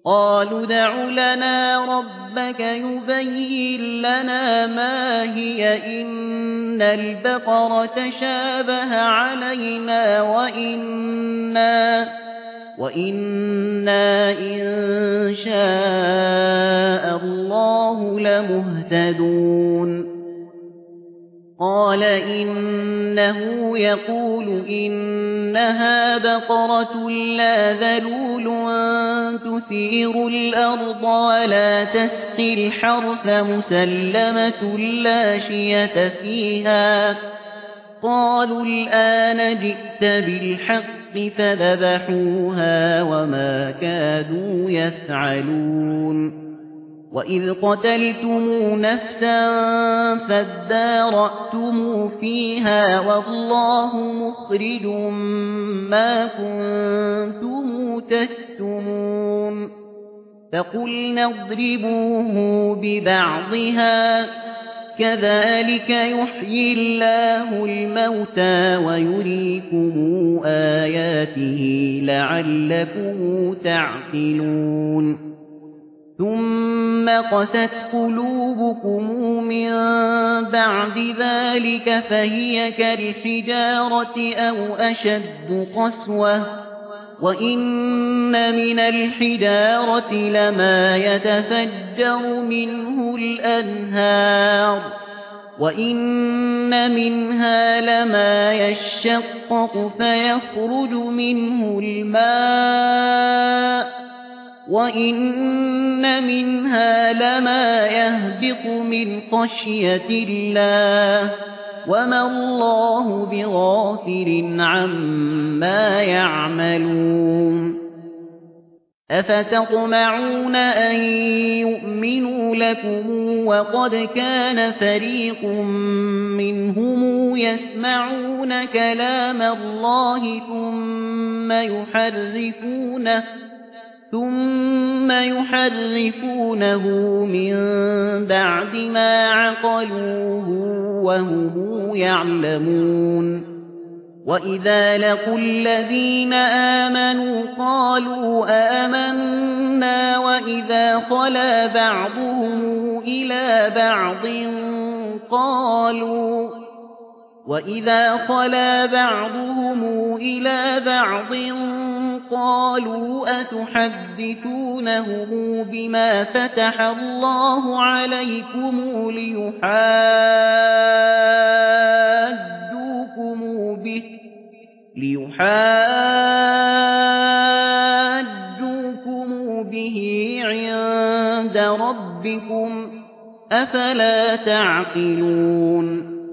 قالوا ادْعُ لنا ربك يبين لنا ما هي إن البقرة تشابه علينا وإنا إن شاء الله لمهتدون قال إنه يقول إنها بقرة لا ذلول تثير الأرض ولا تسقي الحرث مسلمة لا شية فيها قالوا الآن جئت بالحق فذبحوها وما كادوا يفعلون وإذ قتلتم نفسا فادارأتم فيها والله مخرج ما كنتم تكتمون فقلنا اضربوه ببعضها كذلك يحيي الله الموتى ويريكم آياته لعلكم تعقلون ثم قست قلوبكم من بعد ذلك فهي كالحجارة أو أشد قسوة وإن من الحجارة لما يتفجر منه الأنهار وإن منها لما يشقق فيخرج منه الماء وإن منها لما يهبط من خشية الله وما الله بغافل عما يعملون أفتطمعون أن يؤمنوا لكم وقد كان فريق منهم يسمعون كلام الله ثم يحرفونه من بعد ما عقلوه وهم يعلمون وإذا لقوا الذين آمنوا قالوا آمنا وإذا خلا بعضهم إلى بعض قالوا أتحدثونهم بما فتح الله عليكم ليحاجوكم به عند ربكم أفلا تعقلون